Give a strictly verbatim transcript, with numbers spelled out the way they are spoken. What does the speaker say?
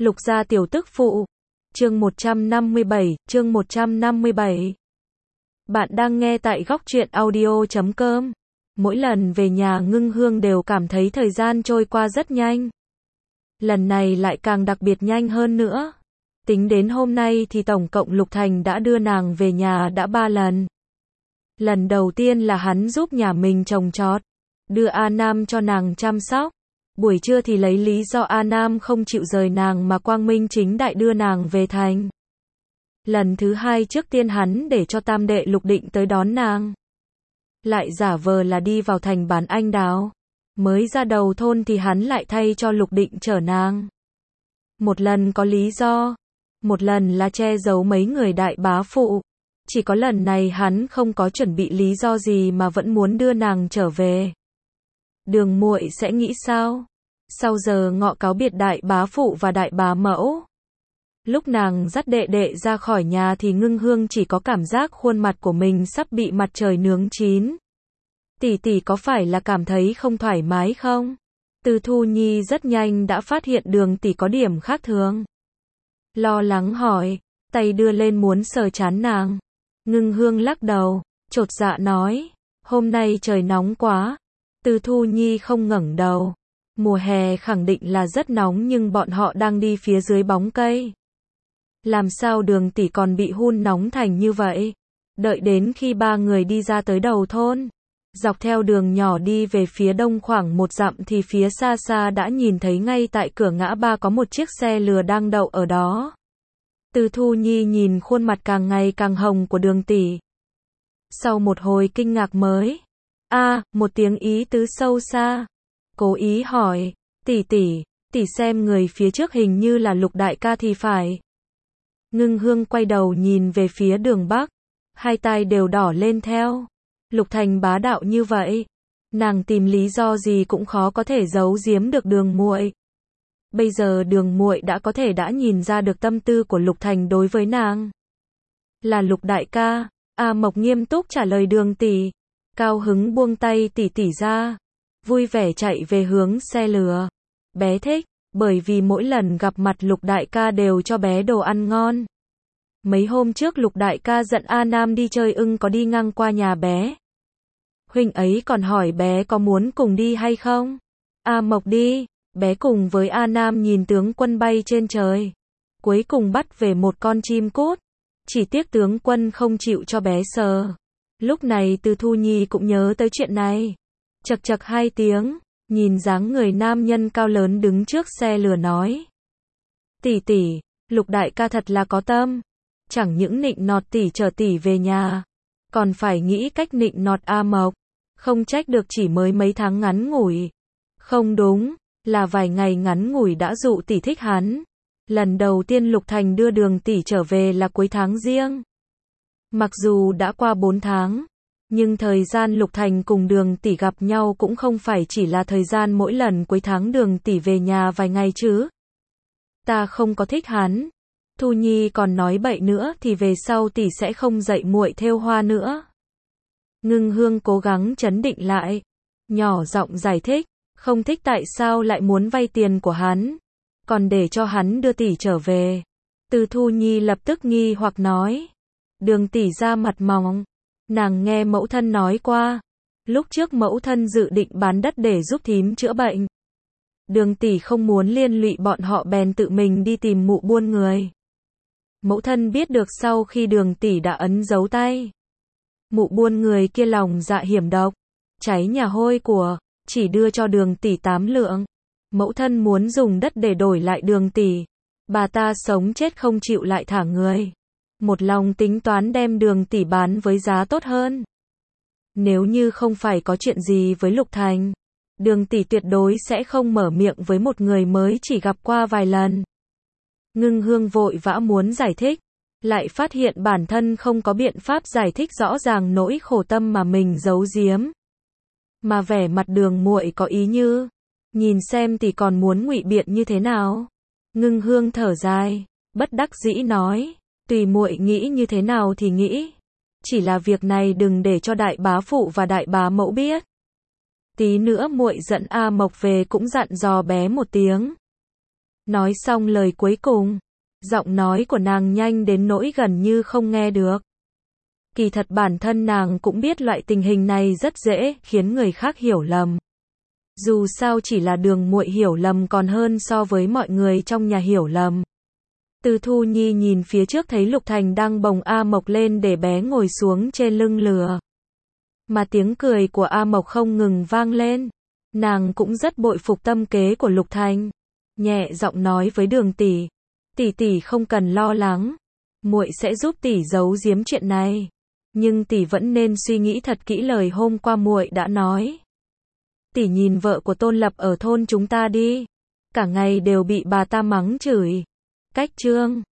Lục gia tiểu tức phụ. Chương một trăm năm mươi bảy, chương một trăm năm mươi bảy. Bạn đang nghe tại góc truyện audio chấm com. Mỗi lần về nhà Ngưng Hương đều cảm thấy thời gian trôi qua rất nhanh. Lần này lại càng đặc biệt nhanh hơn nữa. Tính đến hôm nay thì tổng cộng Lục Thành đã đưa nàng về nhà đã ba lần. Lần đầu tiên là hắn giúp nhà mình trồng trọt, đưa A Nam cho nàng chăm sóc. Buổi trưa thì lấy lý do A Nam không chịu rời nàng mà quang minh chính đại đưa nàng về thành. Lần thứ hai trước tiên hắn để cho tam đệ Lục Định tới đón nàng. Lại giả vờ là đi vào thành bán anh đào. Mới ra đầu thôn thì hắn lại thay cho Lục Định chở nàng. Một lần có lý do, một lần là che giấu mấy người đại bá phụ. Chỉ có lần này hắn không có chuẩn bị lý do gì mà vẫn muốn đưa nàng trở về. Đường muội sẽ nghĩ sao? Sau giờ ngọ cáo biệt đại bá phụ và đại bá mẫu. Lúc nàng dắt đệ đệ ra khỏi nhà thì Ngưng Hương chỉ có cảm giác khuôn mặt của mình sắp bị mặt trời nướng chín. Tỷ tỷ có phải là cảm thấy không thoải mái không? Từ Thu Nhi rất nhanh đã phát hiện Đường tỷ có điểm khác thường. Lo lắng hỏi, tay đưa lên muốn sờ trán nàng. Ngưng Hương lắc đầu, chột dạ nói, hôm nay trời nóng quá. Từ Thu Nhi không ngẩng đầu. Mùa hè khẳng định là rất nóng nhưng bọn họ đang đi phía dưới bóng cây. Làm sao Đường tỷ còn bị hun nóng thành như vậy? Đợi đến khi ba người đi ra tới đầu thôn, dọc theo đường nhỏ đi về phía đông khoảng một dặm thì phía xa xa đã nhìn thấy ngay tại cửa ngã ba có một chiếc xe lừa đang đậu ở đó. Từ Thu Nhi nhìn khuôn mặt càng ngày càng hồng của Đường tỷ. Sau một hồi kinh ngạc mới, a, à, một tiếng ý tứ sâu xa. Cố ý hỏi, tỷ tỷ, tỷ xem người phía trước hình như là Lục đại ca thì phải. Ngưng Hương quay đầu nhìn về phía Đường Bắc, hai tai đều đỏ lên theo. Lục Thành bá đạo như vậy, nàng tìm lý do gì cũng khó có thể giấu giếm được Đường muội. Bây giờ Đường muội đã có thể đã nhìn ra được tâm tư của Lục Thành đối với nàng. Là Lục đại ca. A Mộc nghiêm túc trả lời Đường tỷ, cao hứng buông tay tỷ tỷ ra, vui vẻ chạy về hướng xe lừa. Bé thích, bởi vì mỗi lần gặp mặt Lục đại ca đều cho bé đồ ăn ngon. Mấy hôm trước Lục đại ca giận A Nam đi chơi ưng có đi ngang qua nhà bé. Huynh ấy còn hỏi bé có muốn cùng đi hay không? A Mộc đi, bé cùng với A Nam nhìn tướng quân bay trên trời. Cuối cùng bắt về một con chim cút. Chỉ tiếc tướng quân không chịu cho bé sờ. Lúc này Từ Thu Nhi cũng nhớ tới chuyện này. Chật chật hai tiếng, nhìn dáng người nam nhân cao lớn đứng trước xe lừa nói. Tỷ tỷ, Lục đại ca thật là có tâm. Chẳng những nịnh nọt tỷ chở tỷ về nhà, còn phải nghĩ cách nịnh nọt A Mộc. Không trách được chỉ mới mấy tháng ngắn ngủi. Không đúng, là vài ngày ngắn ngủi đã dụ tỷ thích hắn. Lần đầu tiên Lục Thành đưa Đường tỷ trở về là cuối tháng Giêng. Mặc dù đã qua bốn tháng, nhưng thời gian Lục Thành cùng Đường tỷ gặp nhau cũng không phải chỉ là thời gian mỗi lần cuối tháng Đường tỷ về nhà vài ngày chứ. Ta không có thích hắn. Thu Nhi còn nói bậy nữa thì về sau tỷ sẽ không dạy muội thêu hoa nữa. Ngưng Hương cố gắng trấn định lại, nhỏ giọng giải thích, không thích tại sao lại muốn vay tiền của hắn, còn để cho hắn đưa tỷ trở về. Từ Thu Nhi lập tức nghi hoặc nói, Đường tỷ ra mặt mỏng, nàng nghe mẫu thân nói qua, lúc trước mẫu thân dự định bán đất để giúp thím chữa bệnh. Đường tỷ không muốn liên lụy bọn họ bèn tự mình đi tìm mụ buôn người. Mẫu thân biết được sau khi Đường tỷ đã ấn dấu tay. Mụ buôn người kia lòng dạ hiểm độc, cháy nhà hôi của, chỉ đưa cho Đường tỷ tám lượng. Mẫu thân muốn dùng đất để đổi lại Đường tỷ. Bà ta sống chết không chịu lại thả người. Một lòng tính toán đem Đường tỷ bán với giá tốt hơn. Nếu như không phải có chuyện gì với Lục Thành, Đường tỷ tuyệt đối sẽ không mở miệng với một người mới chỉ gặp qua vài lần. Ngưng Hương vội vã muốn giải thích, lại phát hiện bản thân không có biện pháp giải thích rõ ràng nỗi khổ tâm mà mình giấu giếm. Mà vẻ mặt Đường muội có ý như, nhìn xem tỷ còn muốn ngụy biện như thế nào. Ngưng Hương thở dài, bất đắc dĩ nói, tùy muội nghĩ như thế nào thì nghĩ, chỉ là việc này đừng để cho đại bá phụ và đại bá mẫu biết. Tí nữa muội dẫn A Mộc về cũng dặn dò bé một tiếng. Nói xong lời cuối cùng, giọng nói của nàng nhanh đến nỗi gần như không nghe được. Kỳ thật bản thân nàng cũng biết loại tình hình này rất dễ khiến người khác hiểu lầm. Dù sao chỉ là Đường muội hiểu lầm còn hơn so với mọi người trong nhà hiểu lầm. Từ Thu Nhi nhìn phía trước thấy Lục Thành đang bồng A Mộc lên để bé ngồi xuống trên lưng lừa. Mà tiếng cười của A Mộc không ngừng vang lên. Nàng cũng rất bội phục tâm kế của Lục Thành. Nhẹ giọng nói với Đường tỷ, tỷ tỷ không cần lo lắng, muội sẽ giúp tỷ giấu giếm chuyện này. Nhưng tỷ vẫn nên suy nghĩ thật kỹ lời hôm qua muội đã nói. Tỷ nhìn vợ của Tôn Lập ở thôn chúng ta đi, cả ngày đều bị bà ta mắng chửi. Cách chương